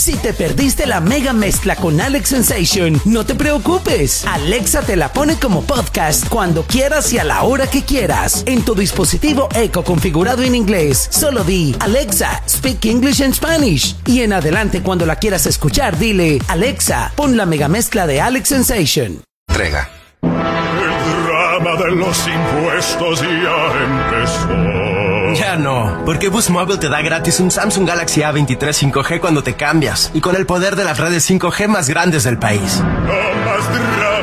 Si te perdiste la mega mezcla con Alex Sensation, no te preocupes. Alexa te la pone como podcast cuando quieras y a la hora que quieras. En tu dispositivo Echo configurado en inglés, solo di Alexa, speak English and Spanish. Y en adelante, cuando la quieras escuchar, dile Alexa, pon la mega mezcla de Alex Sensation. Entrega. El drama de los impuestos ya empezó. Ya no, porque Boost Mobile te da gratis un Samsung Galaxy A23 5G cuando te cambias. Y con el poder de las redes 5G más grandes del país. No más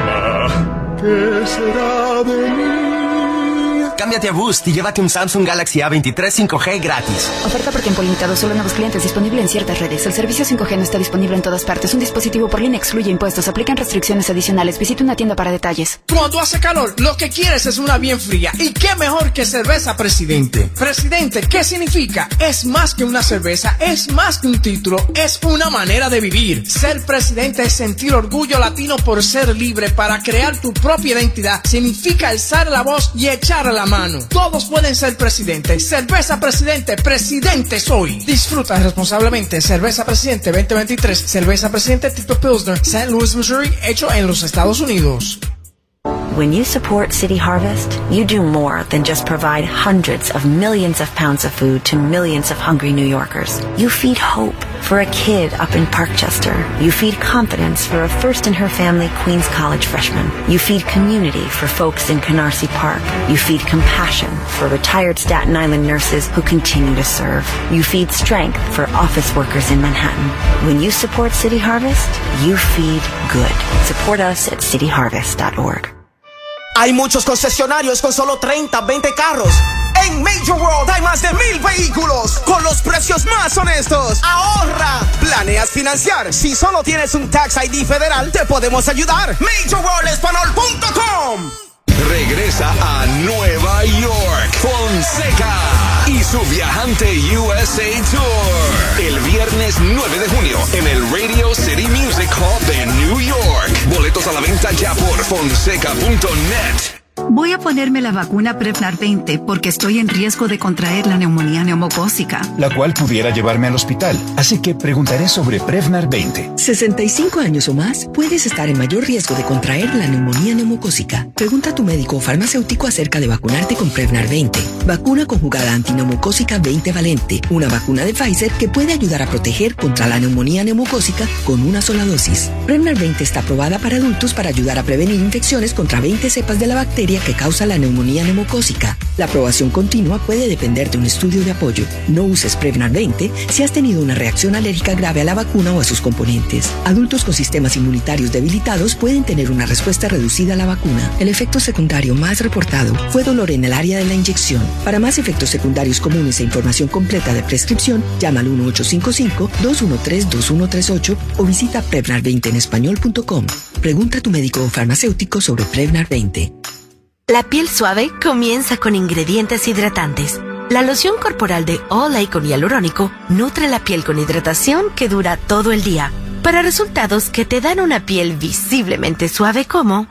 drama. ¿Qué será de mí? Cámbiate a Boost y llévate un Samsung Galaxy A23 5G gratis. Oferta por tiempo limitado, solo nuevos clientes, disponible en ciertas redes. El servicio 5G no está disponible en todas partes. Un dispositivo por línea excluye impuestos. Aplican restricciones adicionales. Visita una tienda para detalles. Cuando hace calor, lo que quieres es una bien fría. ¿Y qué mejor que cerveza Presidente? Presidente, ¿qué significa? Es más que una cerveza, es más que un título, es una manera de vivir. Ser presidente es sentir orgullo latino por ser libre, para crear tu propia identidad. Significa alzar la voz y echar la mano. Todos pueden ser presidentes. Cerveza Presidente, presidente soy. Disfruta responsablemente. Cerveza Presidente 2023. Cerveza Presidente Tito Pilsner, St. Louis, Missouri, hecho en los Estados Unidos. When you support City Harvest, you do more than just provide hundreds of millions of pounds of food to millions of hungry New Yorkers. You feed hope for a kid up in Parkchester. You feed confidence for a first-in-her-family Queens College freshman. You feed community for folks in Canarsie Park. You feed compassion for retired Staten Island nurses who continue to serve. You feed strength for office workers in Manhattan. When you support City Harvest, you feed good. Support us at cityharvest.org. Hay muchos concesionarios con solo 30, 20 carros. En Major World hay más de 1,000 vehículos con los precios más honestos. ¡Ahorra! ¿Planeas financiar? Si solo tienes un Tax ID federal, te podemos ayudar. MajorWorldEspanol.com. Regresa a Nueva York, Fonseca y su viajante USA Tour. El viernes 9 de junio en el Radio City Music Hall de New York. Boletos a la venta ya por fonseca.net. Voy a ponerme la vacuna Prevnar 20 porque estoy en riesgo de contraer la neumonía neumocócica, la cual pudiera llevarme al hospital. Así que preguntaré sobre Prevnar 20. 65 años o más, puedes estar en mayor riesgo de contraer la neumonía neumocócica. Pregunta a tu médico o farmacéutico acerca de vacunarte con Prevnar 20. Vacuna conjugada antineumocócica 20 valente. Una vacuna de Pfizer que puede ayudar a proteger contra la neumonía neumocócica con una sola dosis. Prevnar 20 está aprobada para adultos para ayudar a prevenir infecciones contra 20 cepas de la bacteria que causa la neumonía neumocócica. La aprobación continua puede depender de un estudio de apoyo. No uses Prevnar 20 si has tenido una reacción alérgica grave a la vacuna o a sus componentes. Adultos con sistemas inmunitarios debilitados pueden tener una respuesta reducida a la vacuna. El efecto secundario más reportado fue dolor en el área de la inyección. Para más efectos secundarios comunes e información completa de prescripción, llama al 1-855-213-2138 o visita Prevnar20enespañol.com. Pregunta a tu médico o farmacéutico sobre Prevnar 20. La piel suave comienza con ingredientes hidratantes. La loción corporal de Olay con hialurónico nutre la piel con hidratación que dura todo el día, para resultados que te dan una piel visiblemente suave como...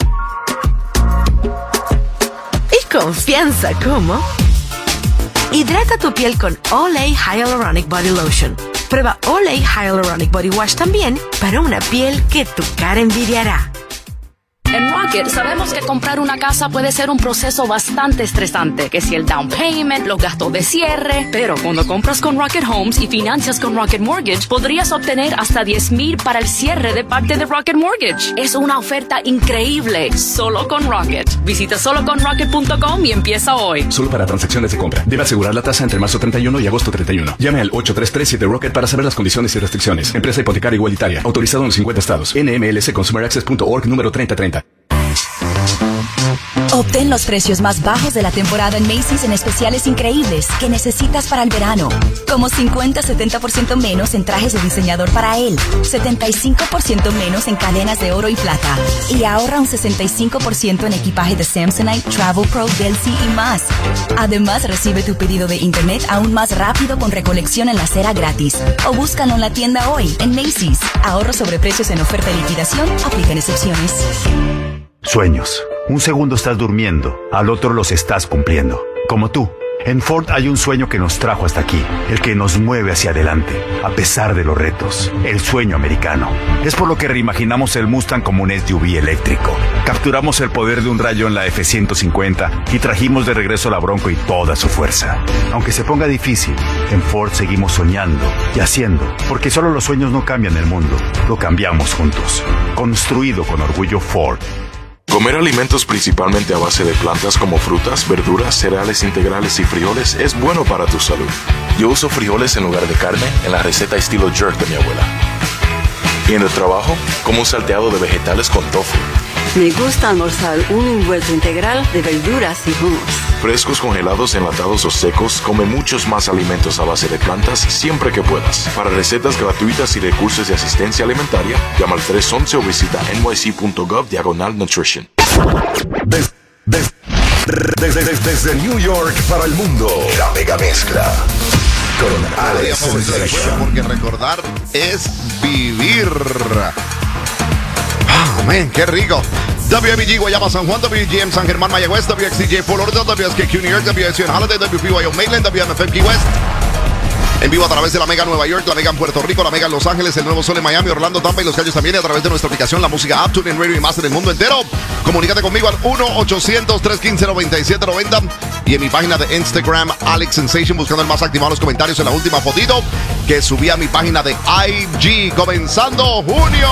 y confianza como... Hidrata tu piel con Olay Hyaluronic Body Lotion. Prueba Olay Hyaluronic Body Wash también para una piel que tu cara envidiará. En Rocket sabemos que comprar una casa puede ser un proceso bastante estresante, que si el down payment, los gastos de cierre, pero cuando compras con Rocket Homes y financias con Rocket Mortgage, podrías obtener hasta $10,000 para el cierre de parte de Rocket Mortgage. Es una oferta increíble, solo con Rocket. Visita soloconrocket.com y empieza hoy. Solo para transacciones de compra. Debe asegurar la tasa entre marzo 31 y agosto 31. Llame al 8337 Rocket para saber las condiciones y restricciones. Empresa hipotecaria igualitaria. Autorizado en los 50 estados. NMLSConsumerAccess.org número 3030. Obtén los precios más bajos de la temporada en Macy's en especiales increíbles que necesitas para el verano. Como 50-70% menos en trajes de diseñador para él, 75% menos en cadenas de oro y plata. Y ahorra un 65% en equipaje de Samsonite, Travel Pro, Delcy y más. Además, recibe tu pedido de internet aún más rápido con recolección en la acera gratis. O búscalo en la tienda hoy, en Macy's. Ahorro sobre precios en oferta y liquidación. Aplican excepciones. Sueños. Un segundo estás durmiendo, al otro los estás cumpliendo. Como tú. En Ford hay un sueño que nos trajo hasta aquí, el que nos mueve hacia adelante, a pesar de los retos, el sueño americano. Es por lo que reimaginamos el Mustang como un SUV eléctrico. Capturamos el poder de un Rayo en la F-150 y trajimos de regreso la Bronco y toda su fuerza. Aunque se ponga difícil, en Ford seguimos soñando y haciendo, porque solo los sueños no cambian el mundo, lo cambiamos juntos. Construido con orgullo Ford. Comer alimentos principalmente a base de plantas como frutas, verduras, cereales integrales y frijoles es bueno para tu salud. Yo uso frijoles en lugar de carne en la receta estilo jerk de mi abuela. Y en el trabajo, como un salteado de vegetales con tofu. Me gusta almorzar un envuelto integral de verduras y hummus. Frescos, congelados, enlatados o secos, come muchos más alimentos a base de plantas siempre que puedas. Para recetas gratuitas y recursos de asistencia alimentaria, llama al 311 o visita nyc.gov/nutrition. Desde New York para el mundo, la mega mezcla con Alex Sensation. Porque recordar es vivir. Man, qué rico. WBG Guayama San Juan, WGM San Germán Mayagüez, WXDJ Florida, WSKQ New York, WSN Holiday, WPYO Mainland, WMFM Key West. En vivo a través de la Mega Nueva York, la Mega en Puerto Rico, la Mega en Los Ángeles, el Nuevo Sol en Miami, Orlando, Tampa y Los Cayos también. Y a través de nuestra aplicación, la música App, TuneIn Radio y más en el mundo entero. Comunícate conmigo al 1-800-315-9790 y en mi página de Instagram, Alex Sensation, buscando el más activado en los comentarios en la última fotito que subí a mi página de IG. Comenzando junio.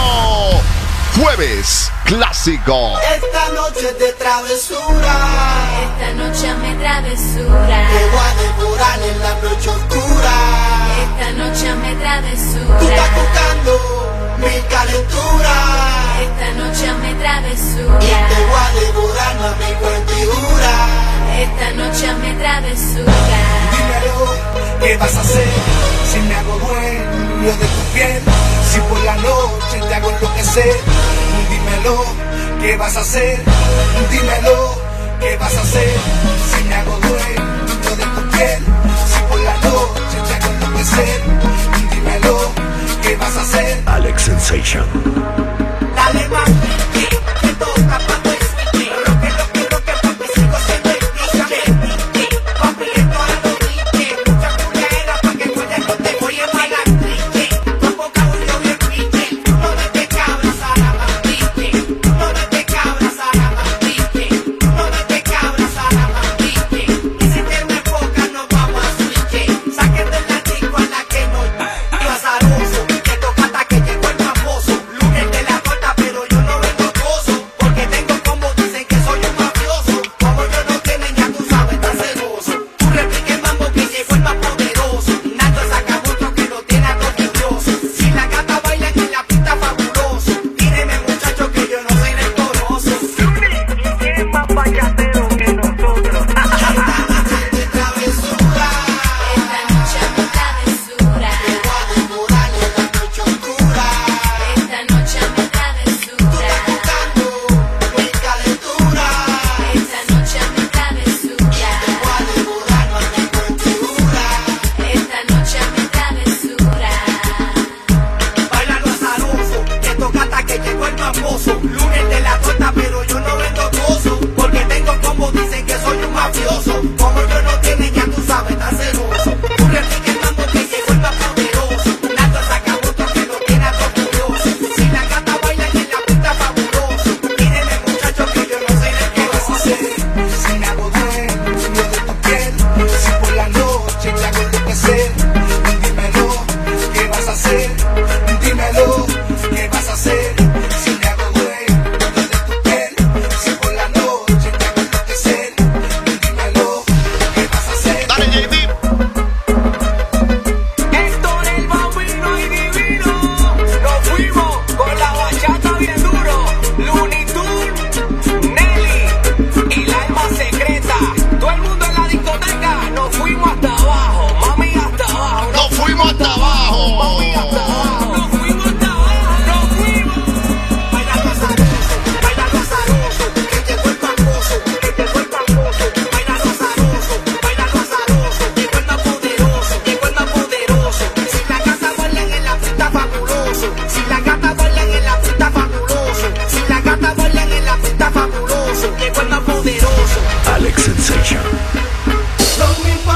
Jueves clásico. Esta noche es de travesura. Esta noche me travesura. Te voy a devorar en la noche oscura. Esta noche me travesura. Tú estás buscando mi calentura. Esta noche me travesura. Y te voy a devorar, mami, cuentidura. Esta noche me travesura. Dímelo, ¿qué vas a hacer? Si me hago dueño de tu piel, si por la noche te hago enloquecer. Dímelo, ¿qué vas a hacer? Dímelo, ¿qué vas a hacer? Si me hago dueño de tu piel, si por la noche te hago enloquecer. Dímelo, ¿qué vas a hacer? Alex Sensation. Dale más, que toca cuando es wiki. Roque, papi, sigo siendo el DJ. Papi, esto ahora lo dije. Mucha culera pa' que cuente no te voy a embalar. Con boca unido bien pique. No de te cabras a la mambique. No de te cabras a la mambique. No de te cabras a la mambique. Y si te me enfocas nos vamos a switch. Saquen del latico a la que no. Yo azaroso, que toca hasta que llegó el famoso. Lunes de la corta, pero yo no vengo gozo. Porque tengo como dicen que soy un mafioso. Como yo no tienen, ya tú sabes, estás celoso. Tú repique mambo que llegó el más poderoso. Nato saca mucho que lo tiene a todo curioso. Si la gata baila en la pista fabuloso. Míreme muchachos que yo no soy recoroso. ¿Quién más payatero que nosotros? Esta noche de travesura. Esta noche de travesura. Te voy a devorar en la noche oscura. Esta noche me travesura. Tú estás buscando mi calentura. Esta noche me travesura. Te voy a devorar, mami, cuentidura. Esta noche me travesura. Baila lo azaroso, que toca hasta que llegó el famoso. Lunes de la torta, pero yo no vendo gozo. Porque tengo como dicen que soy un mafioso. Como yo no tienen, ya tú sabes, estás celoso. Tú repique el mambo que llegó el más poderoso. Nato saca mucho que lo tiene a todo curioso. Si la gata baila en la pista fabuloso. Mírenme muchachos que yo no soy de qué vas a hacer. Si me hago dueño de tu piel, si por la noche te hago enloquecer. Dímelo, ¿qué vas a hacer? Dímelo, ¿qué vas a hacer? Si me hago dueño de tu piel, si por la noche te hago enloquecer. Dímelo, ¿qué vas a hacer? Dale, JD. Héctor el Bambino y Divino, nos fuimos con la bachata bien duro. Looney Tunes, Nelly y la alma secreta. Todo el mundo en la discoteca, nos fuimos hasta abajo, mami hasta abajo. Nos fuimos hasta abajo. Mami hasta abajo. Nos fuimos hasta abajo, nos fuimos. Baila lo azaroso, que llegó el famoso, que llegó el famoso. Baila lo azaroso, llegó el más poderoso, llegó el más poderoso. Si la gata bailan en la pista fabuloso, si la gata bailan en la pista fabuloso, si la gata bailan en la pista fabuloso, llegó el más poderoso. Alex Sensation. No me importa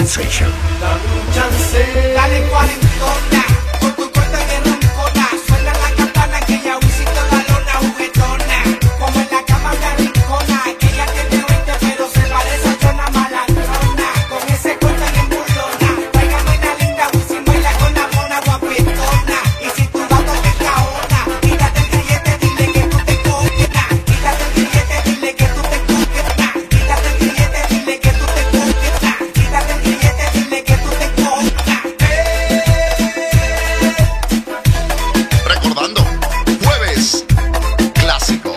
Sensation. Dale cuarentona, con tu corte de roncona. Suena la campana que ya visitó la lona juguetona. Como en la cama una rincona. Ella tiene 20 pero se parece a Chona Malandrona. Con ese corte de burlona. Bailame la linda, Wisin baila con la mona guapetona. Y si tu gato te caona, quítate el grillete, dile que tú te coquetas. Quítate el grillete, dile que tú te coquetas. Quítate el grillete, dile que tú te coquetas. Quítate el grillete, dile que tú te coquetas. Recordando, jueves clásico.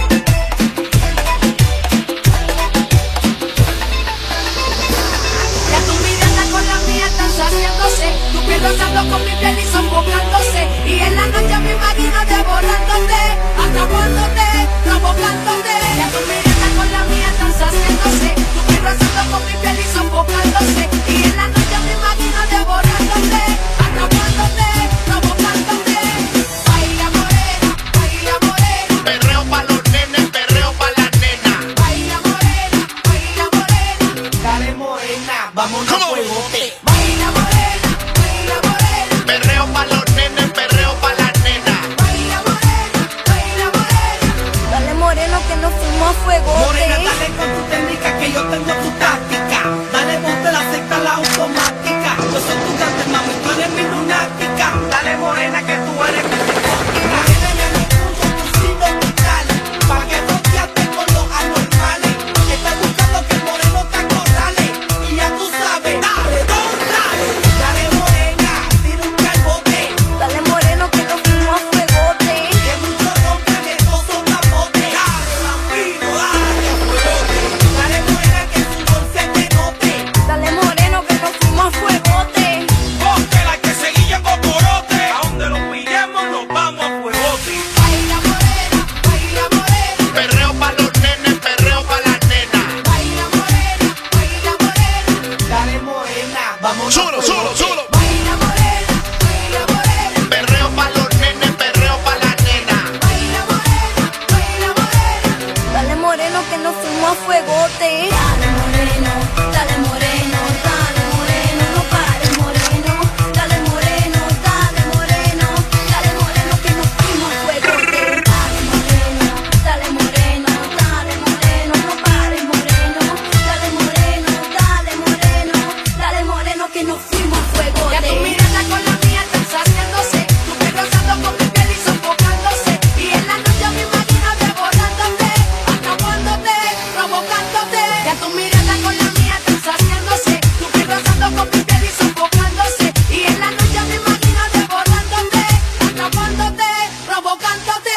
Ya tu mirada con la mía están saciándose. Tu piel rozando con mi piel y sofocándose. Y en la noche me imagino devorándote, atrapándote, provocándote. Ya tu mirada con la mía están saciándose. Tu piel rozando con mi piel y sofocándose. Y en la noche me imagino devorándote, atrapándote, provocándote. Baila morena, baila morena. Perreo pa' los nenes, perreo pa' las nenas. Baila morena, baila morena. Dale morena, vámonos a fuegote. Baila morena, baila morena. Perreo pa' los nenes, perreo pa' las nenas. Baila morena, baila morena. Dale moreno que nos fuimos a fuego. Morena, dale con tu técnica que yo tengo tu táctica. Dale ponte la secta, la automática. Yo soy tu grande mami, tú eres mi lunática. Dale morena que tú eres mi psicótica. Méteme a mi punto, tu signo vital. Pa' que fronteaste con los anormales. Estás buscando que el moreno te acorrale. Y ya tú sabes, dale, dale. Dale morena, tira un calbote. Dale moreno que nos fuimos a fuegote. Que muchos rompen estos son capotes. Dale vampiro, dale a fuegote. Dale morena que su dulce te note. Dale moreno que nos fuimos a fuegote. Porque la que se guille cocorote. A donde lo pillemos nos vamos a fuegote. Baila morena, baila morena. Perreo pa' los nenes, perreo pa' las nenas. Baila morena, baila morena. Dale morena, vamos Súbelo, súbelo, súbelo. Baila morena, baila morena. Perreo pa' los nenes, perreo pa' las nenas. Baila morena, baila morena. Dale moreno que nos fuimos a fuegote. Dale moreno, dale moreno, dale moreno, no pares moreno. Dale moreno, dale moreno, dale moreno que nos fuimos a fuegote. Dale moreno, dale moreno, dale moreno, no pares moreno. Dale moreno, dale moreno, dale moreno que nos fuimos a fuegote. Ya tu mirada con la mía están saciándose. Tu piel rozando con mi piel y sofocándose. Y en la noche me imagino devorándote, atrapándote, provocándote. Ya tu mirada con la mía están saciándose. Tu piel rozando con mi piel y sofocándose. Y en la noche me imagino devorándote, atrapándote, provocándote.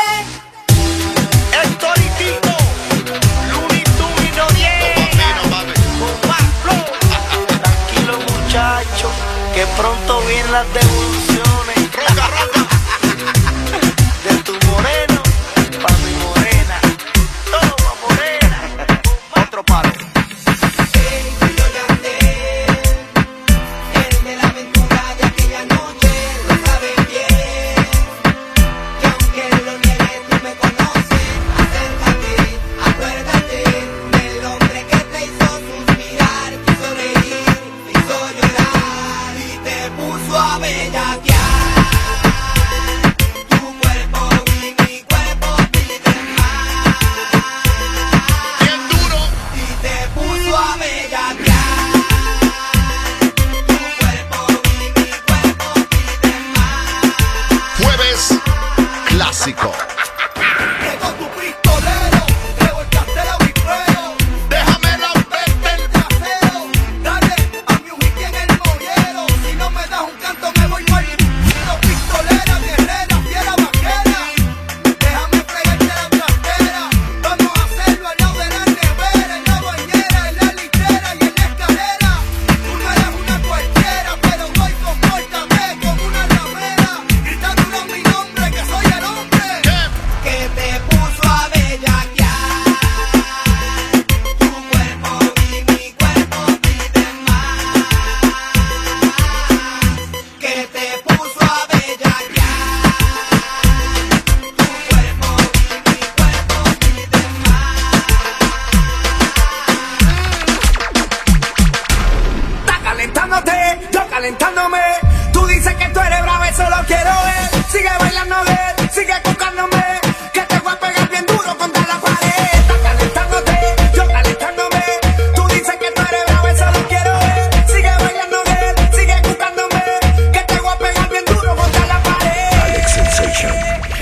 Héctor y Tito, Looney Tunes y Noriega. Con más flow. Tranquilo muchacho, que pronto vienen las devoluciones. Roca, roca. De tu moreno pa' mi morena. Toma morena. Otro palo. El de la aventura de aquella noche lo sabe bien. Que aunque lo niegue tú me conoces. Acércate, acuérdate del hombre que te hizo suspirar, quiso reír, te hizo llorar y te puso a bellaquear. Tu cuerpo y mi cuerpo piden más. Bien duro. Y te puso a bellaquear. Tu cuerpo y mi cuerpo piden más. Jueves clásico. Llegó tu pistolero, revolcaste la bichuelo. Déjame romperte el trasero. Dale a mi whisky en el mollero. Si no me das un canto me voy pa'l calentándome. Tú dices que tú eres brava, eso lo quiero ver. Sigue bailando, ver, sigue buscándome. Que te voy a pegar bien duro contra la pared. Estás calentándote, yo calentándome. Tú dices que tú eres brava, eso lo quiero ver. Sigue bailando, ver, sigue buscándome. Que te voy a pegar bien duro contra la pared. Alex Sensation.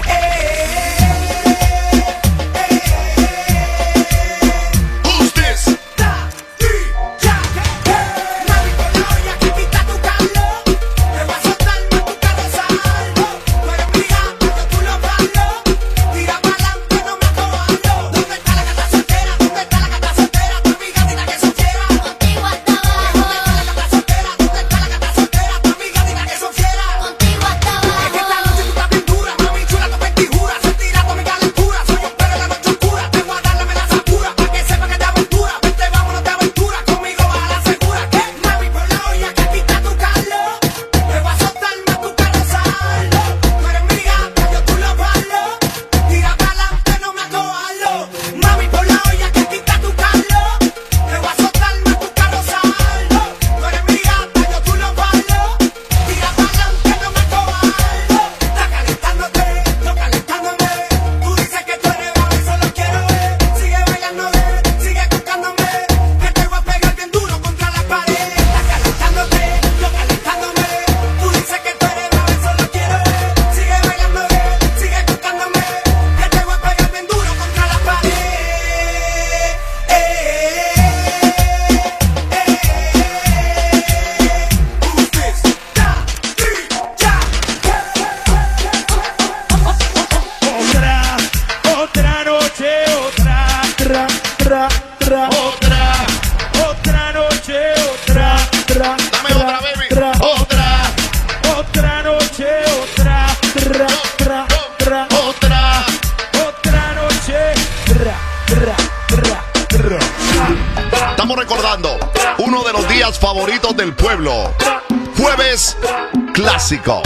Estamos recordando uno de los días favoritos del pueblo. Jueves clásico.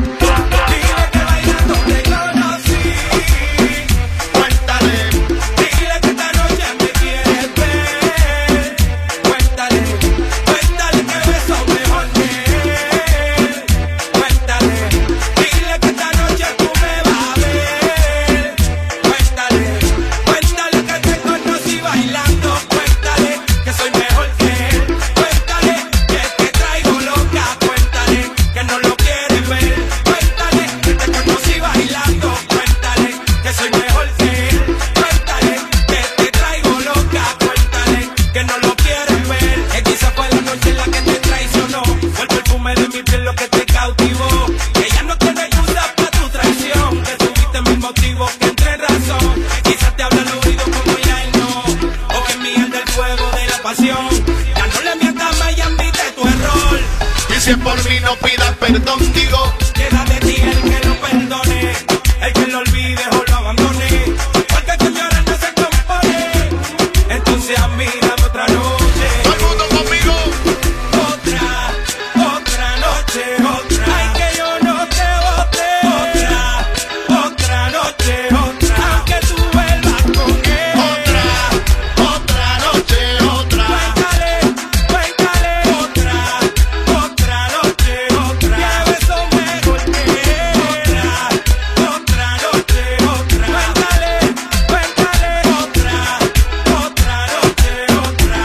Si es por mí no pidas perdón, digo. Queda de ti el que lo perdone, el que lo olvide o lo abandone. Porque tu llorar no se compone. Entonces a mí dame otra noche. Todo el mundo conmigo. Otra noche, otra. Ay, que yo no te bote. Otra noche, otra. Aunque tú vuelvas con él. Otra noche, otra. Cuéntale, otra noche, otra. Que beso me golpea. Otra noche, otra. Cuéntale, otra noche, otra.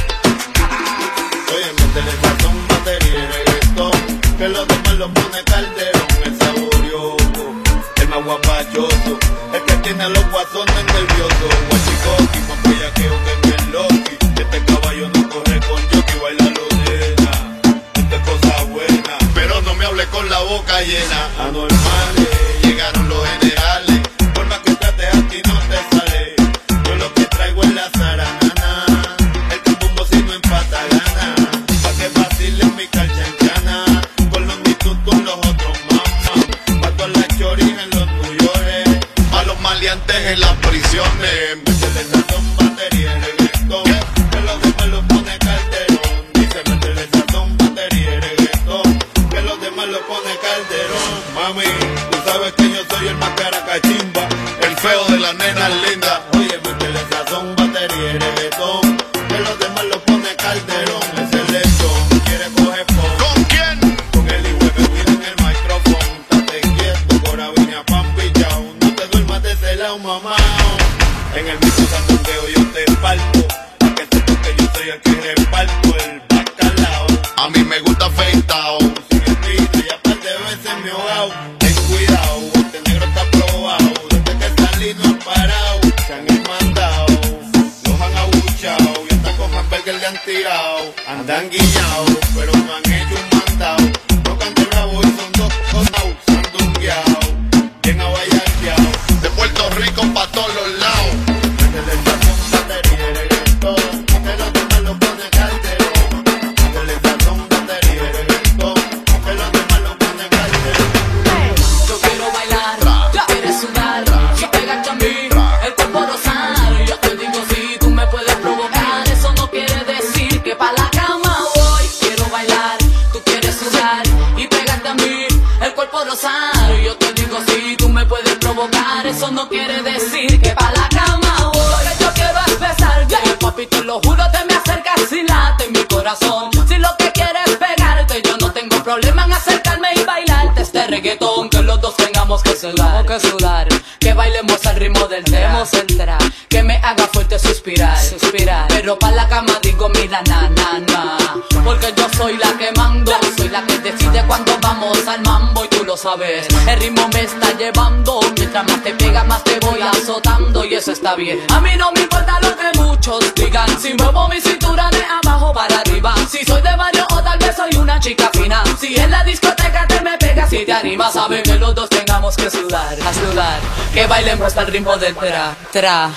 Oye, métele sazón, batería y reggaetón, que los demás lo pone Calderón, el saborioso, el más guapachoso, el que tiene a los guasones nerviosos. Guachicoqui, más bellaqueo que el Loki. Este caballo no corre con jockey, baila lodena. Esto es cosa buena, pero no me hable con la boca llena. Anormales, llegaron los generales, por más que trates a ti no te sale. Yo lo que traigo es la zaranana, el cambumbo si no empata gana. Pa' que vacilen mi calchanchana, con los mitutos los otros mamá. Pa' todas las choris en los New York, A los maleantes en las prisiones. métele sazón, batería y reggaetón, que los demás lo pone Calderón. Dice métele sazón, batería y reggaetón, que los demás lo pone Calderón. Mami, A mí me gusta afeitado. Y aparte de veces me he ahogado. Ten cuidado, este negro está probado. Desde que salí no han parado. Se han mandado, los han abuchado. Y hasta con hamburger le han tirado. Andan guillados, pero no han hecho un mandado. Tocan de bravo y son dos conados. Sandungueados, bien abayarqueados. De Puerto Rico pa' todos los lados. Desde el sazón, batería y reggaetón. Que los demás lo pone calderón. Desde el sazón, batería y reggaetón. Que los demás lo pone calderón. Yo quiero bailar, tú quieres sudar y pegarte a mí, el cuerpo rosado. Yo te digo si tú me puedes provocar, eso no quiere decir que pa' la cama voy. Quiero bailar, tú quieres sudar y pegarte a mí, el cuerpo rosado. Yo te digo si tú me puedes provocar, eso no quiere decir que pa' la cama voy. Lo que yo quiero es besarte, papi, te lo juro, te me acercas y late mi corazón. Si lo que quieres es pegarte, yo no tengo problema en acercarme y bailarte este reggaetón. Que los dos tengamos que sudar, que bailemos al ritmo del entrar, que me haga fuerte suspirar, pero pa' la cama digo mira na, porque yo soy la que mando, soy la que decide cuando vamos al mambo y tú lo sabes, el ritmo me está llevando, mientras más te pega más te voy azotando y eso está bien, a mí no me importa lo que muchos digan, si muevo mi cintura de abajo para arriba, si soy de barrio o tal vez soy una chica fina, si en la discoteca te me pegas y te animas, sabe que los dos tengamos que sudar, que bailemos al ritmo del tra,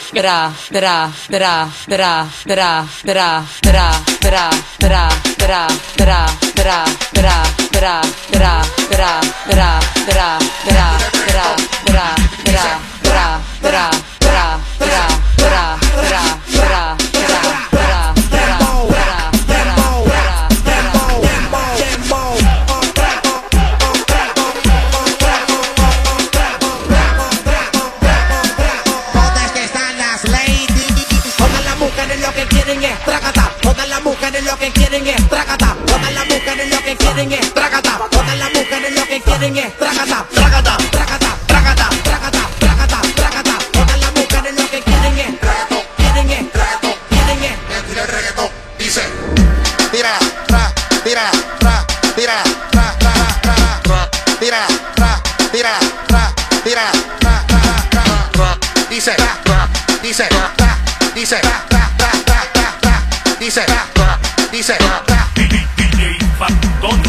lo que quieren es tracata. Todas las mujeres lo que quieren es tracata. Todas las mujeres lo que quieren es tracata. Tracata, tracata, tracata, tracata, tracata, tracata. Todas las mujeres lo que quieren es reggaetón, quieren es reggaetón, quieren es. Tira el reggaetón, dice. Tira, tra, tira, tra, tira, tra, tra, tra, tra, tira, tra, tira, tra, tira, tra, tra, tra, tra, dice, tra, dice, tra, dice, tra, tra, tra, tra, tra, dice, tra, dice, tra, DJ Factón.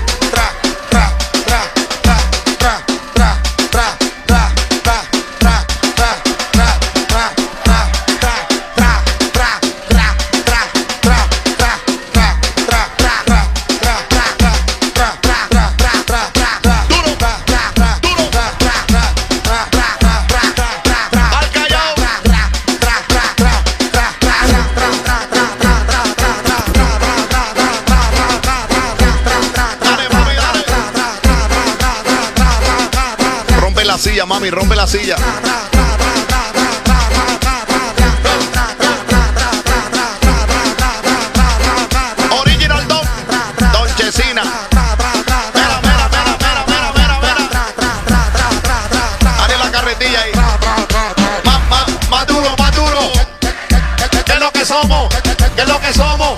Silla, mami, rompe la silla. Original Don Chesina. Mira. Haré la carretilla ahí. Más duro. ¿Qué es lo que somos? ¿Qué es lo que somos?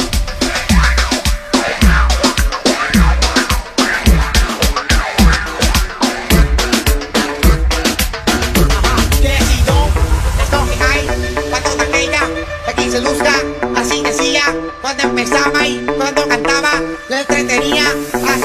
Se luzca, así decía, cuando empezaba y cuando cantaba, lo entretenía,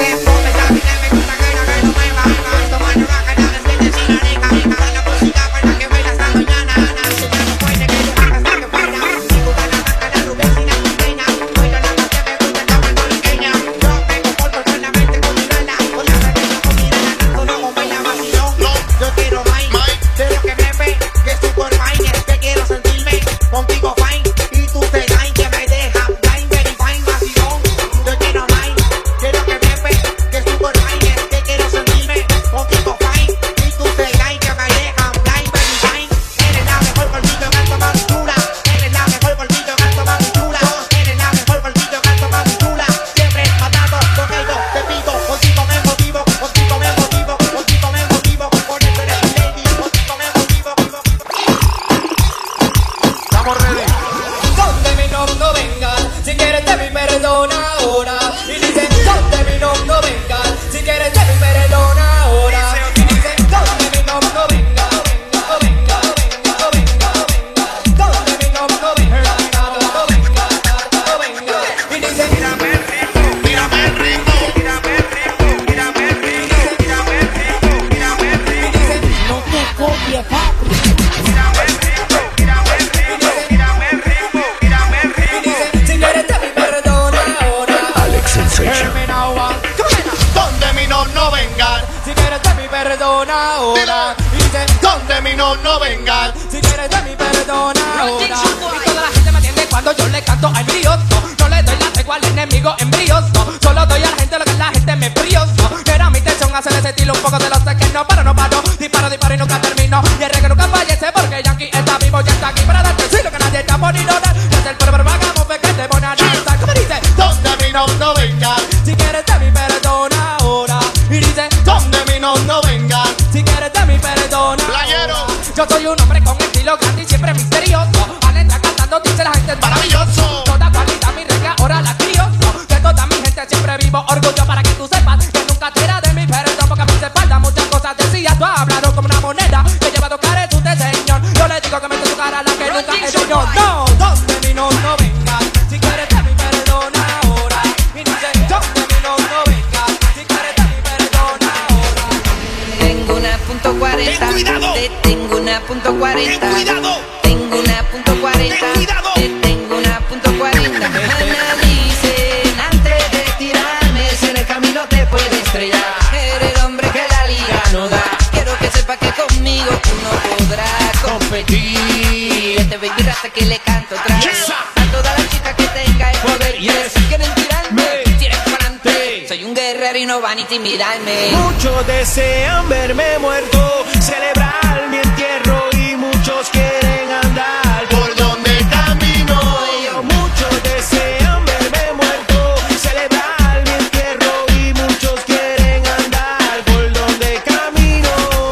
perdona ahora. Y dice, donde mi no vengan. Si quieres de mi perdona ahora. Y toda la gente me entiende cuando yo le canto al brioso. No le doy la tregua al enemigo embrioso. Solo doy a la gente lo que la gente me brioso. Era mi intención hacer ese estilo un poco de los que no, pero no paro. Disparo y nunca termino. Y el reggae nunca fallece porque Yankee está vivo, ya está aquí para darte el lo que nadie está poniendo. Es el pueblo vagamos que te pone a danzar. Como dice, donde mi no vengan. Si quieres de mi perdona ahora. Y dice, donde mi no vengan. Si quieres de mi perdona ahora. Yo soy un hombre con estilo grande y siempre misterioso. Al entrar cantando dice la gente es maravilloso. Toda cualidad mi reggae ahora la crioso. De toda mi gente siempre vivo orgullo para que tú sepas que nunca te era de mi perdón. Porque a mí se falta muchas cosas decías. Tú has hablado como una moneda que lleva a tocar en tu señor. Yo le digo que me te tocará la que nunca he señor. No, donde mi no venga. Si quieres de mi perdona ahora. Y dice, donde mi no venga. Si quieres de mi perdona ahora. Tengo una punto 40. Tengo una punto 40. Tengo una punto 40. Tengo una punto 40. Me dicen antes de tirarme si en el camino te puedes estrellar. Eres el hombre que la liga no da. Quiero que sepa que conmigo tú no podrás competir. Este baby rasta que le canto otra vez. A todas las chicas que tenga el poder. Yes. Quieren tirarme, tiren para adelante. Soy un guerrero y no van a intimidarme. Muchos desean verme muerto, celebrar mi entierro y muchos quieren andar por donde camino. Muchos desean verme muerto, celebrar mi entierro y muchos quieren andar por donde camino.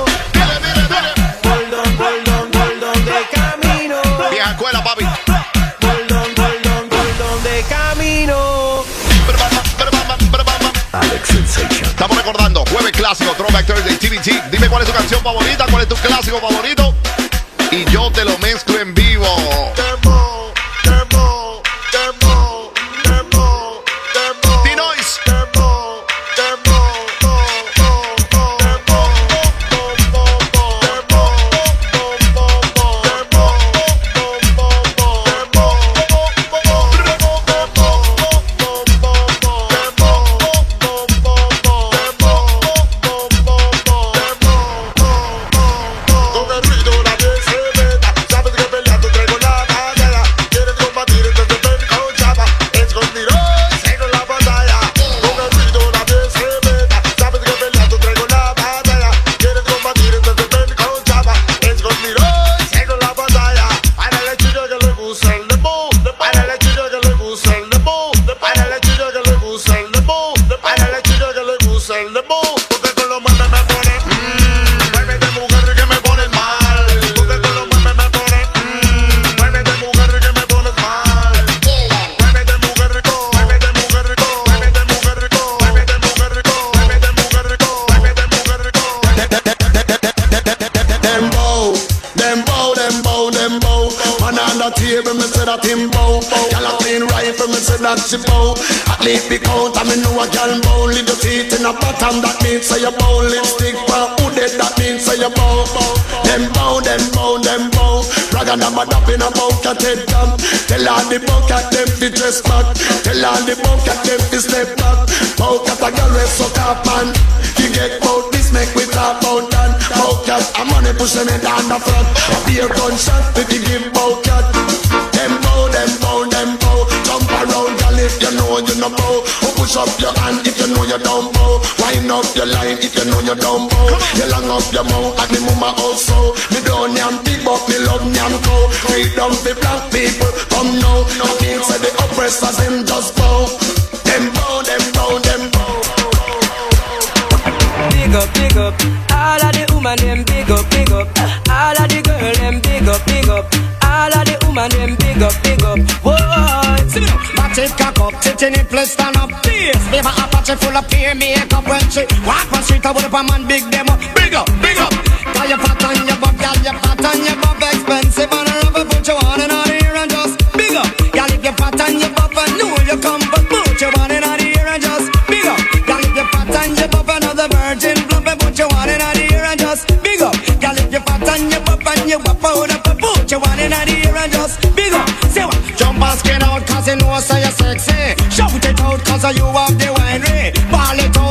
Por donde camino. Vieja escuela, papi. Por donde camino. Alex Sensation. Estamos recordando Jueves Clásico, Throwback Thursday, TVT. Dime cuál es tu canción favorita, cuál es tu clásico favorito. Y yo te lo mezclo en vivo. T-Noise. She bow, at least be count and me know a girl bow. Little teeth in a bottom, that means say you bow. Lipstick for who dead, that means say you bow. Them bow, Raga na mad up in a bucket head down. Tell all the bucket them fi dress back. Tell all the bucket them fi step back. Bucket a girl we suck up man. You get bout this make we talk about that. Bucket a money pushing it down the front. A beer gunshot we fi give bucket. Them bow. Jump around, girl, if you know you no bow. Or push up your hand if you know you don't bow. Wind up your line if you know you don't bow. You long up your mouth and the mama also. Me don't yam big but me love yam cow. Freedom for black people, come now. Nothing say the oppressors them just bow. Them bow. Big up, all of the woman them big up. All of the girl them big up. All of the woman them big up. Whoa, Match it, cock up, sit in it, place stand up. Please, baby, Apache full of peer makeup. When she walk on street, I would have a man big them up. Big up. Call your fat on your butt, girl, your fat on your butt. Expensive and a rubber, put your one in out here and just big up. Girl, if you're fat on your butt, I know you come, but put your one in out here and just big up. Girl, if you're fat on your butt, another virgin plump, put your one in out here and just big up. Girl, if you're fat on your butt and you wap out up, put your one in out here and just big up. Say what? Jump and skin out, cause you know so you're sexy. Shout it out, cause you have the winery. Ball it out.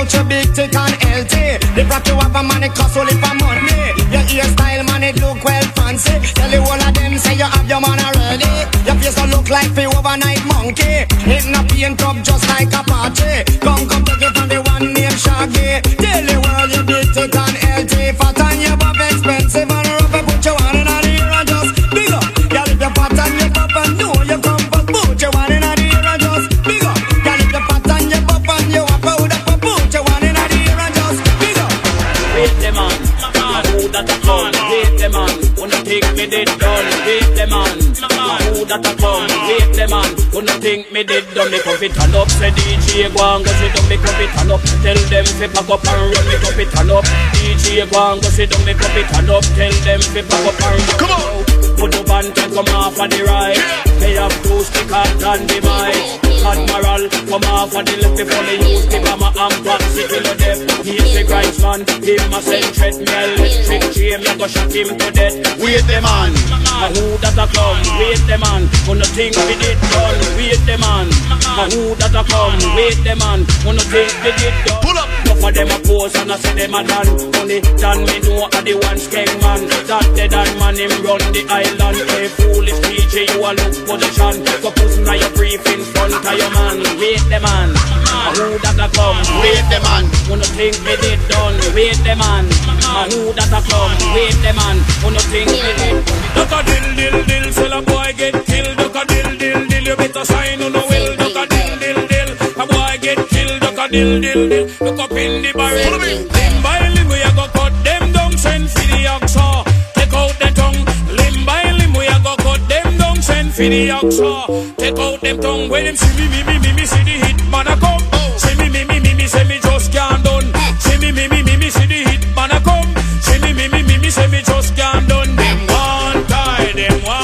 about your big tick and healthy. The rock you have a money cost only for money. Your hairstyle man it look well fancy. Tell you all of them say you have your man already. Your face don't look like the overnight monkey. It not paint up just like a party. Come take it from the one named Shaggy. Tell the world you big tick and healthy. Fat and you buff expensive and rough. Put your hand in the ear and just big up. Girl if you're fat and you buff and know you come for. Put your hand in the ear and just big up. Girl if you're fat and you buff and you have powder for. Put your hand in the ear and just big up. Wait the man, who that a come? Wait the man, wanna think me did done? Wait the man, who that a come? Wait the man, wanna think me did done? Me come fit turn up, say DJ go and go sit down. Me come fit turn up, tell them fi pack up and run. Me come fit turn up, DJ go and go sit down. Me come fit turn up, tell them fi pack up and run. Come on, put up and come off of the right. They have two stickers and the mic. Admiral, come off of the left before me use the bomber and back. Sit in the depth, he's the grinds man. Him a send threat, me electric chain. Me go shot him to death. Wait the man, who that a come? Wait the man, wanna think we did done. Wait the man, who that a come? Wait the man, wanna think we did done. Pull up, enough of them a pose and I say them a done. Only done me know a the one skeng man. That the done man him run the island. Hey foolish DJ, you a look position. Go push now your brief in front of your man. Wait the man, who that a come? Wait the man, wanna think we did done. Wait the man, who that a come? Wait the man, wanna think we did. Duck a dill, sell a boy get killed. Duck a dill, you better sign on the will. Duck a dill, a boy get killed. Duck a dill, look up in the barrel. Limb by limb we a go cut them down. Send for the oxa, take out the tongue. Limb by limb we a go cut them down. Send for the oxa, take out them tongue. When them see me see the hit man a come. See me, say me just can't done. See me, see the hit man a come. See me, say me just can't done. Them one time.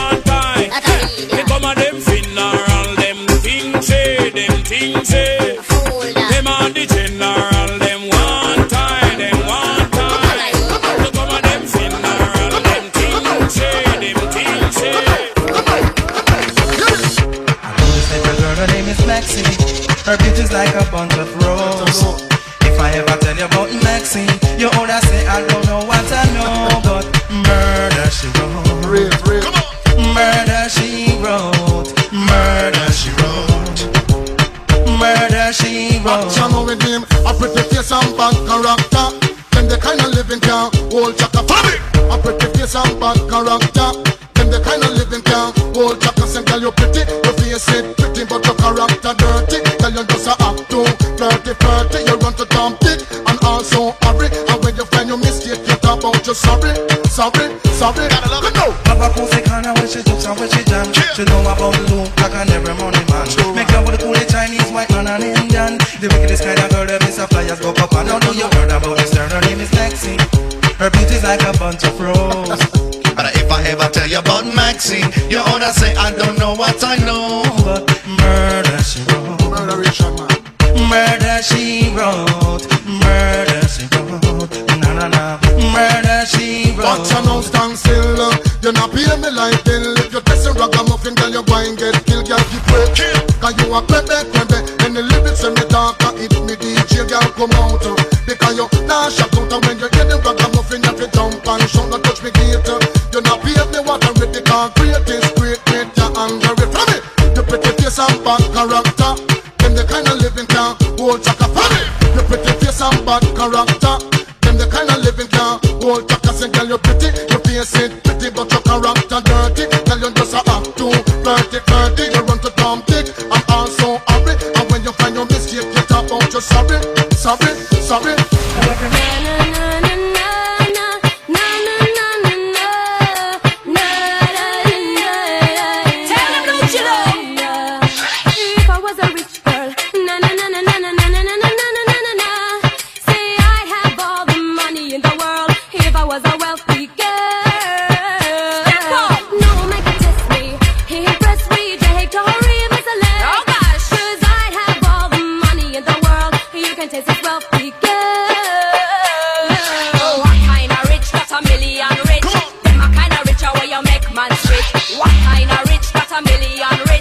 They come a them funeral, them things say. Them a the general, them one time. They come a them funeral, them things say. I noticed that the girl, her name is Maxine. Her beauty's like a bunch of roses. If I ever tell you about Maxine, you older say I don't know what I know, but murder she wrote. Murder she wrote. Murder she wrote. Murder she wrote. Action with him, a pretty face and bad character. Them the kind of living can hold chaka. A pretty face and bad character. Them the kind of living can hold chaka. Say girl you pretty, your face it pretty, but your character dirty. Tell you just a act too flirty. You run to Tom Dick and also hurry. And when you find your mistake, you talk about you sorry. Gotta love it. Papa pussy kinda when she jokes and when she jam. She know about the look like an every morning man. Make love with the coolest Chinese, white man and Indian. The wickedest kind of girl that miss a flyers go up. I don't know you heard about this girl, her name is Maxine. Her beauty's like a bunch of roses. But if I ever tell you about Maxine, you oughta say I don't know what I know. But murder she wrote. Murder she wrote. Murder she wrote. Na. Murder she wrote. Watch your nose stand still. You not pay me like bill. If you test a ragamuffin, girl, you go and get killed. Girl, keep wait. Cause you a crebe. And the lyrics when me talk, it me DJ, girl, come out. Because you not shout out. When you hear the ragamuffin, you have to jump and shout. Not touch me gate. You not pay me what I read. Because great is great. You're angry from me. You pretty face and bad character. Them the kind of living can hold chaka for me. You pretty face and bad character. Them the kind of living can hold chaka. Say girl you pretty, your face it pretty, but your character dirty. Tell you just a act too flirty. You run to Tom Dick and also hurry. And when you find your mistake, you talk about you sorry.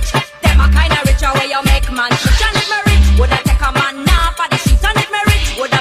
man. She and if me rich, would I take a man now for the sheets? And if me rich, would I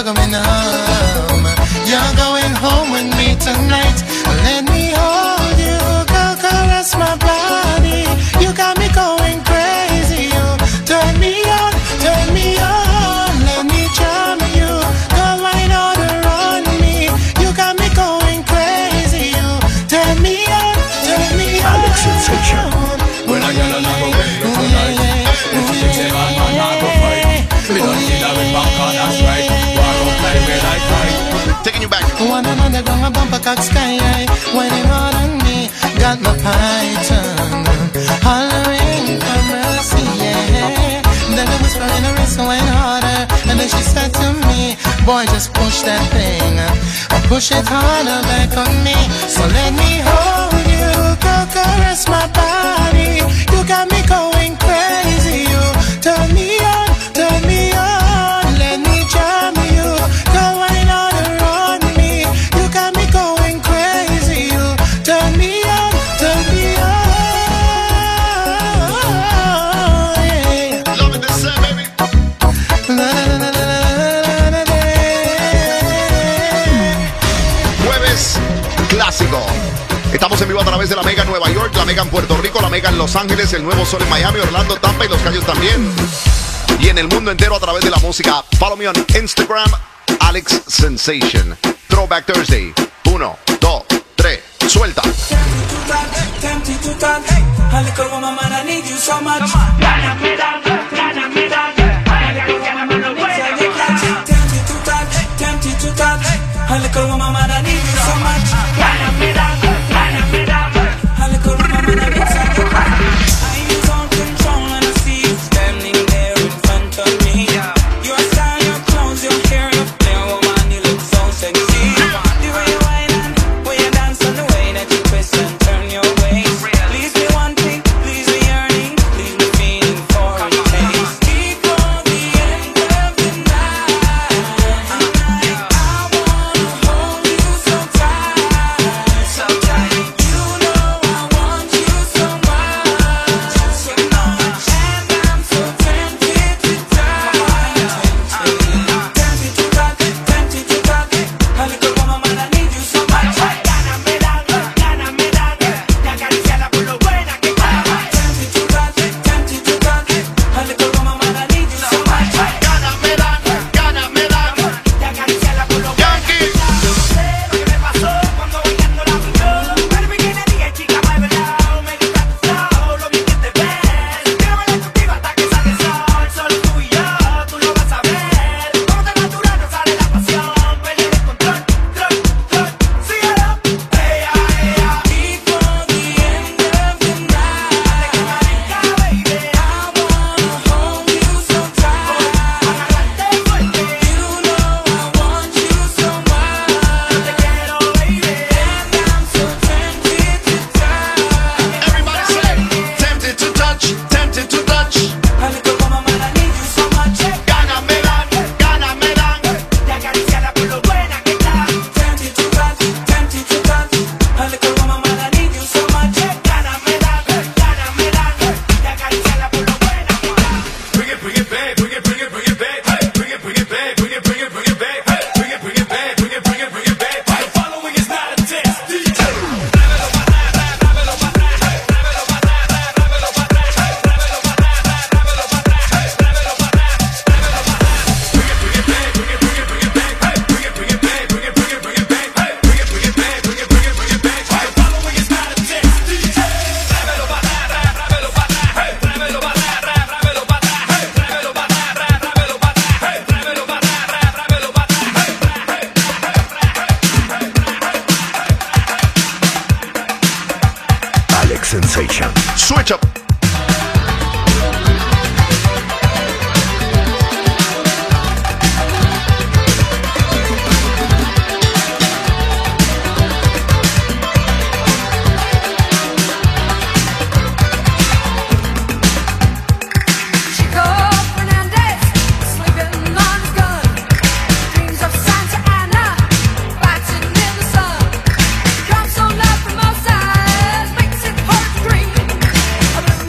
going home. You're going home with me tonight. Let me hold you, go caress my body. You got me going crazy. You turn me on, turn me on. Let me charm you, go right on around me. You got me going crazy. You turn me on, turn me on. Alex Sensation. When I yell and I go away tonight, if she say man, I go fight. We don't need a ring back on us right. War out like red light fight. Taking you back. One another gong a bumper cock sky high. Whining hard on me, got my python hollering for mercy, yeah. Then I whisper in her wrist, went harder. And then she said to me, boy, just push that thing, or push it harder back on me. So let me hold you, go caress my body. You got me going crazy. You turn me on, turn me on. Let me charm you, go right on around me. You got me going crazy. You turn me on, turn me on. Yeah. Loving this set, baby. Jueves clásico. Estamos en vivo a través de la Mega en Nueva York, la Mega en Puerto Rico, la Mega en Los Ángeles, el Nuevo Sol en Miami, Orlando, Tampa y Los Cayos también. Y en el mundo entero a través de la música. Follow me on Instagram, Alex Sensation. Throwback Thursday. 1, 2, 3, suelta. Tempted to talk, a little woman, man, I need you so much. Tempted to talk, a little woman, man, I need you so much. A little woman, man, I need you so much. I lose all control and I see you standing there in front of me. Your style, your clothes, your hair, your flair, woman, you look so sexy. The way you whine and way you dance and the way that you twist and turn your waist. Please me wanting, please me yearning, please me feeling for a taste. Before the end of the night, I wanna hold you so tight, so tight. You know I want you so much, so much, and I'm so tempted to die. Tempted to talk, tempted to talk. A little woman, man, I need you so much. Gáname, te acariciala por lo buena que está. Tempted to talk, tempted to talk. A little woman, man, I need you so much. Gáname, te acariciala por lo buena que está. Yo sé lo que me pasó cuando bailando la vi. Baby, que le dije, chica, muévela. Me gusta tu flow, lo bien que te ves. Quiero bailar contigo hasta que salga el sol. Solo tú y yo, tú lo vas a ver. Como de natural nos sale la pasión. Perder el control, síguelo. Before the end of the night, baby, I wanna hold you so tight. Agárrate fuerte. You know I want you so much. Te quiero, baby, and I'm so tempted to die. Everybody say, tempted to touch, tempted to touch. A little woman, man, I need you so much. Gáname, Te acariciala por lo buena que está. Tempted to touch, tempted to touch. A little woman, man, I need you so much. Gáname, te acariciala por lo buena que está. Bring it back, bring it back, hey. Bring it back, bring it back, hey. Bring it back. The following is not a test. DJ. Alex Sensation. Switch up. Chico Fernandez, sleeping on his gun. Dreams of Santa Ana, batching in the sun. Drops on love from outside, makes it hard to dream.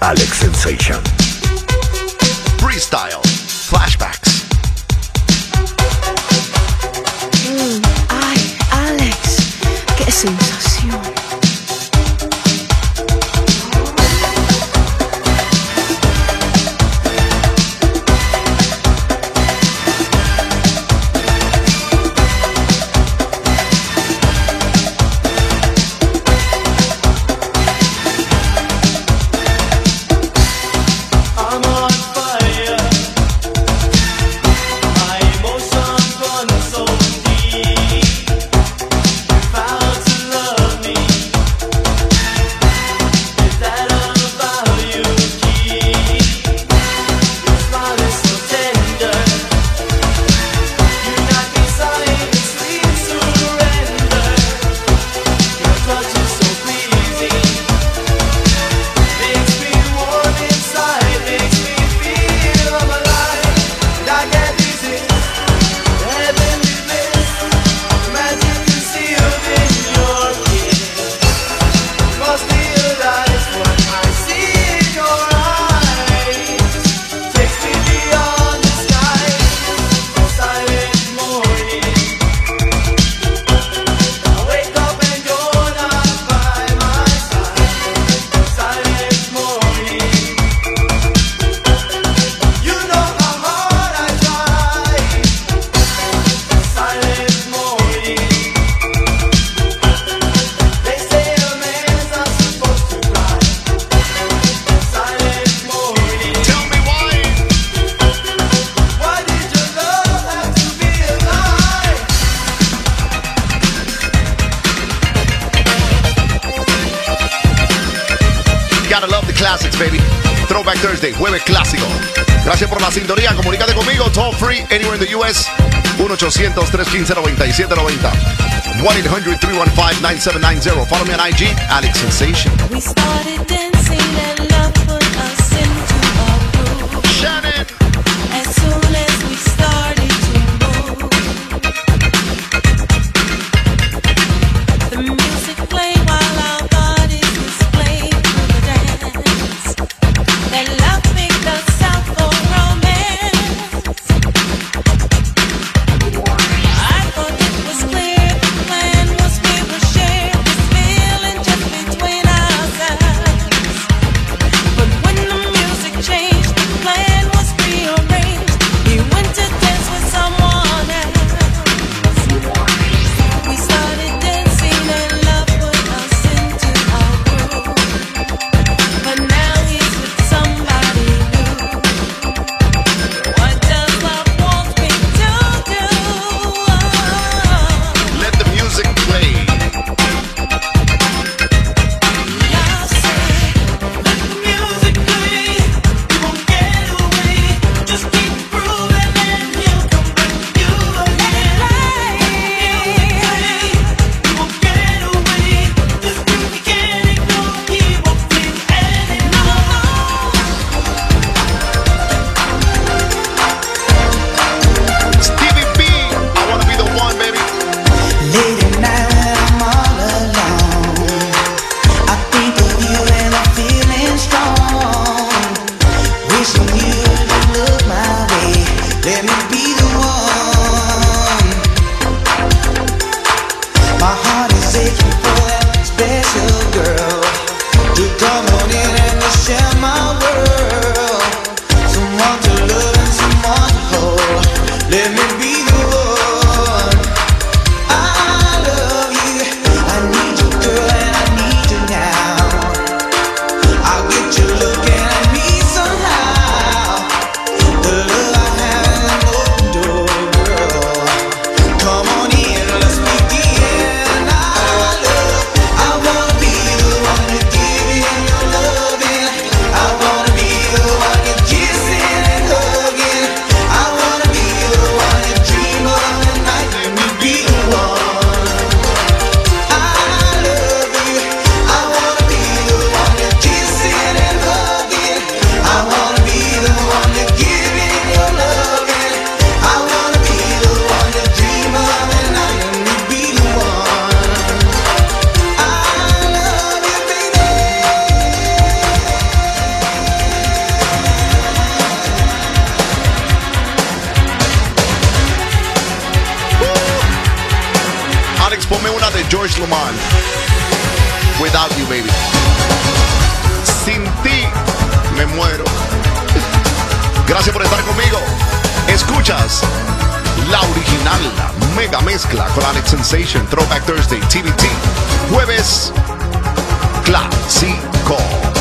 Alex Sensation. Freestyle. Flashbacks. Ay, Alex, qué sensación. I'm on fire. My emotions run so deep. You vowed to love me. Is that all about you keep? Your smile is so tender. You knock me silent, sweet surrender. Your touch is so pleasing. Makes me warm inside, makes me feel I'm alive. And I get dizzy, heavenly bliss, magic concealed in your kiss. Must realize what I see in your eyes. Takes me beyond the sky, silent morning. I wake up and you're not by my side. Silent morning. You know how hard I try. Silent morning. They say a man's not supposed to cry. Silent morning. Tell me why. Why did your love have to be a lie? Gotta love the classics, baby. Throwback Thursday, jueves clásico. Gracias por la sintonía. Comunícate conmigo, toll free, anywhere in the U.S. 1-800-315-9790. 1-800-315-9790. Follow me on IG, Alex Sensation. We started dancing and love put us into a groove. Shannon. As soon as we started to move, the music played while our bodies displayed through the dance. That love picked us out for romance. I thought it was clear the plan was we would share this feeling just between ourselves. But when the music changed, the plan was rearranged. He went to dance with someone else. We started dancing and love put us into our groove. But now he's with somebody new. What does love want me to do? Let the music play. Love said, let the music play. You won't get away. Just keep grooving and he'll come back to you again. You won't get away. This groove we can't ignore. He won't feel anymore. Stevie B, I wanna be the one, baby. Late at night when I'm all alone, I think of you and I'm feeling strong. Wishing you to look my way, let me be the one. My heart is aching for that special girl to come on in and to share my world. Someone to love and someone to hold, let me be the one. I love you, I need you, girl, and I need you now. I'll get you looking at me somehow. The love I have is an open door, girl. Come on in, let's begin. I wanna be the one to give you your Alex Luman. Without You, baby. Sin ti me muero. Gracias por estar conmigo. Escuchas la original, la mega mezcla con Alex Sensation, Throwback Thursday, TBT. Jueves clásico.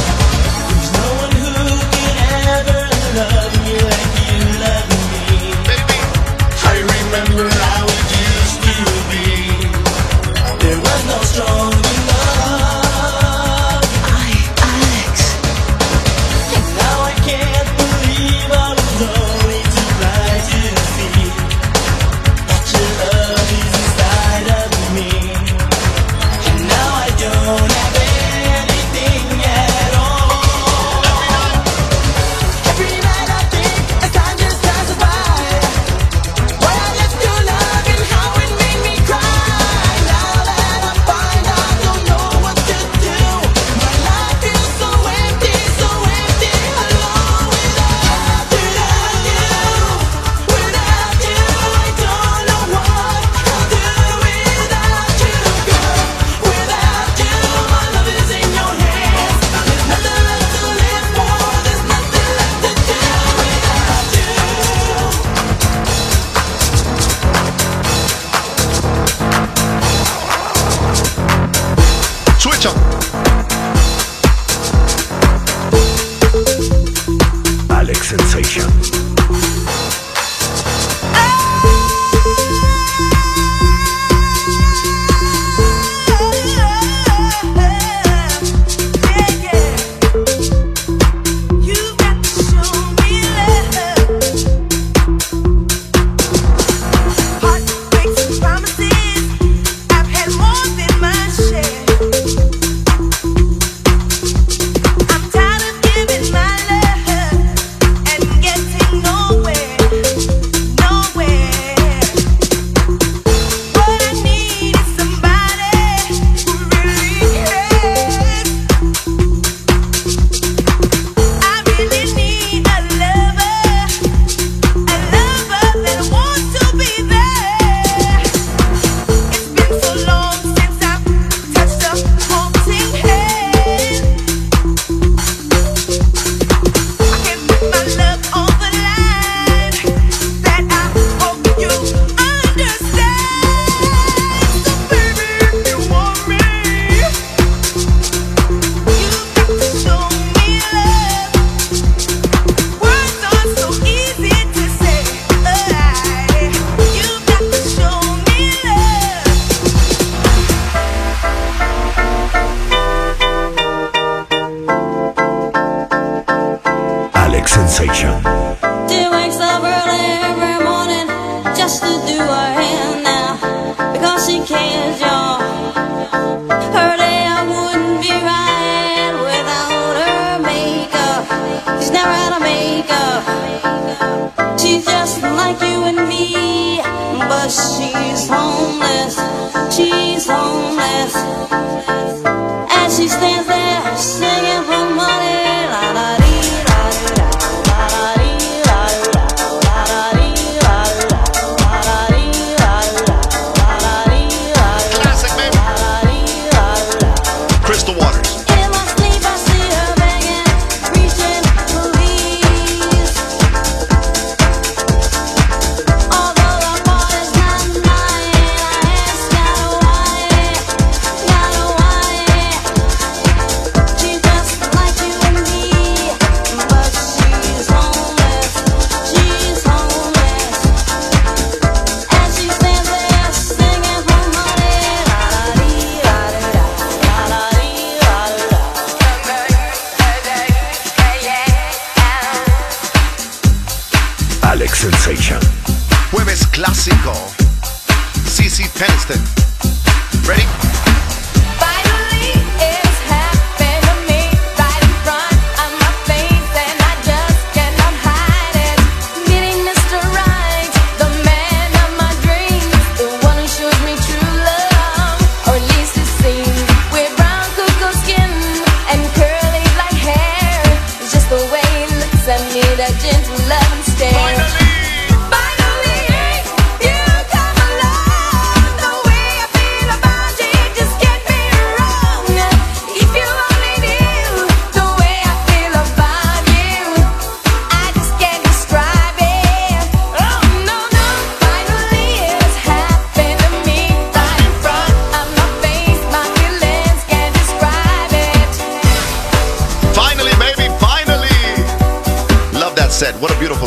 I remember how it used to be. There was no strong enough. Alex. And now I can't believe I was always surprised to see that your love is inside of me. And now I don't have anything at all. Every night I think as time just passes by. Why I left your love and how it made me cry. Now that I find I don't know what to do. My life feels so empty alone without you. Without you, I don't know what I'll do without you, girl. Without you, my love is in your hands. There's nothing left to live for. There's nothing left to do without you. Switch up. Alex Sensation. You've got to show me love. Heartbreaks and promises, I've had more than my share. I'm tired of giving my love and getting nowhere. What I need is somebody who really cares. I really need a lover that wants to be there. It's been so long since I've touched a haunting hand. I can put my love on the line. That I hope you understand. So baby, if you want me, you've got to show me love. Words are so easy to say. You've got to show me love. Alex Sensation. She wakes up early every morning just to do her hair now because she cares, y'all. Her day I wouldn't be right without her makeup. She's never had a makeup. She's just like you and me, but she's homeless. She's homeless. As she stands there singing for money, la la dee la dee la la dee la la la dee la la la dee la la dee la. Classic, baby. Crystal Waters. In my sleep I see her begging, reaching please. Although the fault is not mine, I ask God why. She's just like you and me, but she's homeless. She's homeless. As she stands there singing for money, la la dee la dee la la dee la la. Alex Sensation. Jueves clásico. CC Peniston. Ready? Finally, it's happened to me right in front of my face, and I just cannot hide it. Meeting Mr. Right, the man of my dreams, the one who shows me true love, or at least it seems. With brown cuckoo skin and curly black hair, it's just the way he looks at me, that gentle love and stare. Finally, you come along. The way I feel about you just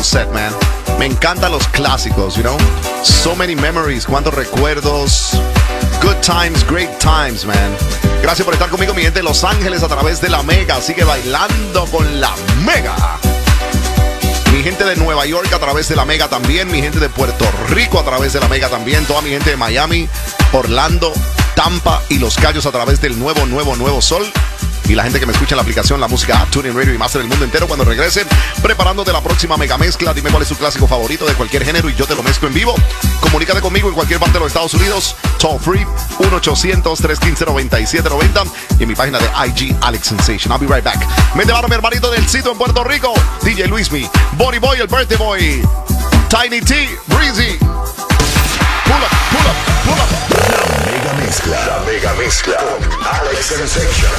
set, man. Me encantan los clásicos, you know. So many memories, cuántos recuerdos. Good times, great times, man. Gracias por estar conmigo, mi gente de Los Ángeles, a través de la Mega. Sigue bailando con la Mega. Mi gente de Nueva York a través de la Mega también. Mi gente de Puerto Rico a través de la Mega también. Toda mi gente de Miami, Orlando, Tampa y Los Cayos a través del nuevo Sol. Y la gente que me escucha en la aplicación, la música app, TuneIn Radio y Master del mundo entero, cuando regresen, preparándote la próxima mega mezcla. Dime cuál es tu clásico favorito de cualquier género y yo te lo mezclo en vivo. Comunícate conmigo en cualquier parte de los Estados Unidos. Toll free, 1-800-315-9790. Y en mi página de IG, Alex Sensation. I'll be right back. Me llevaron mi hermanito del sitio en Puerto Rico, DJ Luismi, Bonnie Boy, el Birthday Boy, Tiny T, Breezy. Pull up, pull up, pull up. La mega mezcla con Alex Sensation.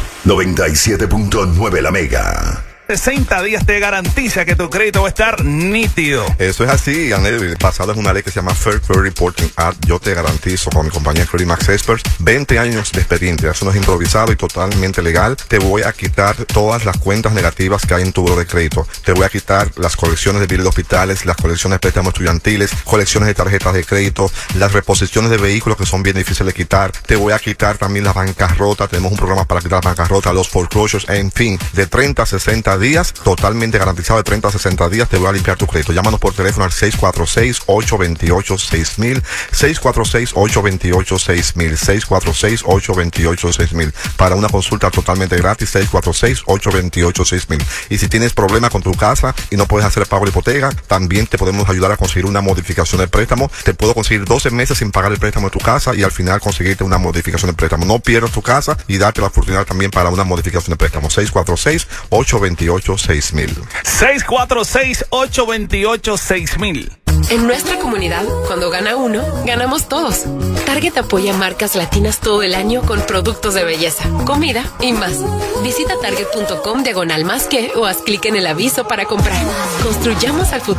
97.9 La Mega. 60 días te garantiza que tu crédito va a estar nítido. Eso es así, Anel. Basado en una ley que se llama Fair Credit Reporting Act, yo te garantizo con mi compañía Credit Max Experts 20 años de experiencia. Eso no es improvisado y totalmente legal. Te voy a quitar todas las cuentas negativas que hay en tu buro de crédito. Te voy a quitar las colecciones de biles de hospitales, las colecciones de préstamos estudiantiles, colecciones de tarjetas de crédito, las reposiciones de vehículos que son bien difíciles de quitar. Te voy a quitar también las bancarrotas. Tenemos un programa para quitar las bancarrotas, los foreclosures, en fin, de 30 a 60 días, totalmente garantizado. De 30 a 60 días te voy a limpiar tu crédito. Llámanos por teléfono al 646-828-6000, 646-828-6000, 646-828-6000 para una consulta totalmente gratis. 646-828-6000. Y si tienes problemas con tu casa y no puedes hacer el pago de hipoteca, también te podemos ayudar a conseguir una modificación del préstamo. Te puedo conseguir 12 meses sin pagar el préstamo de tu casa y al final conseguirte una modificación del préstamo. No pierdas tu casa y darte la oportunidad también para una modificación de préstamo. 646-828-6000. 646-828-6000. En nuestra comunidad, cuando gana uno, ganamos todos. Target apoya marcas latinas todo el año con productos de belleza, comida y más. Visita target.com/más que o haz clic en el aviso para comprar. Construyamos al futuro.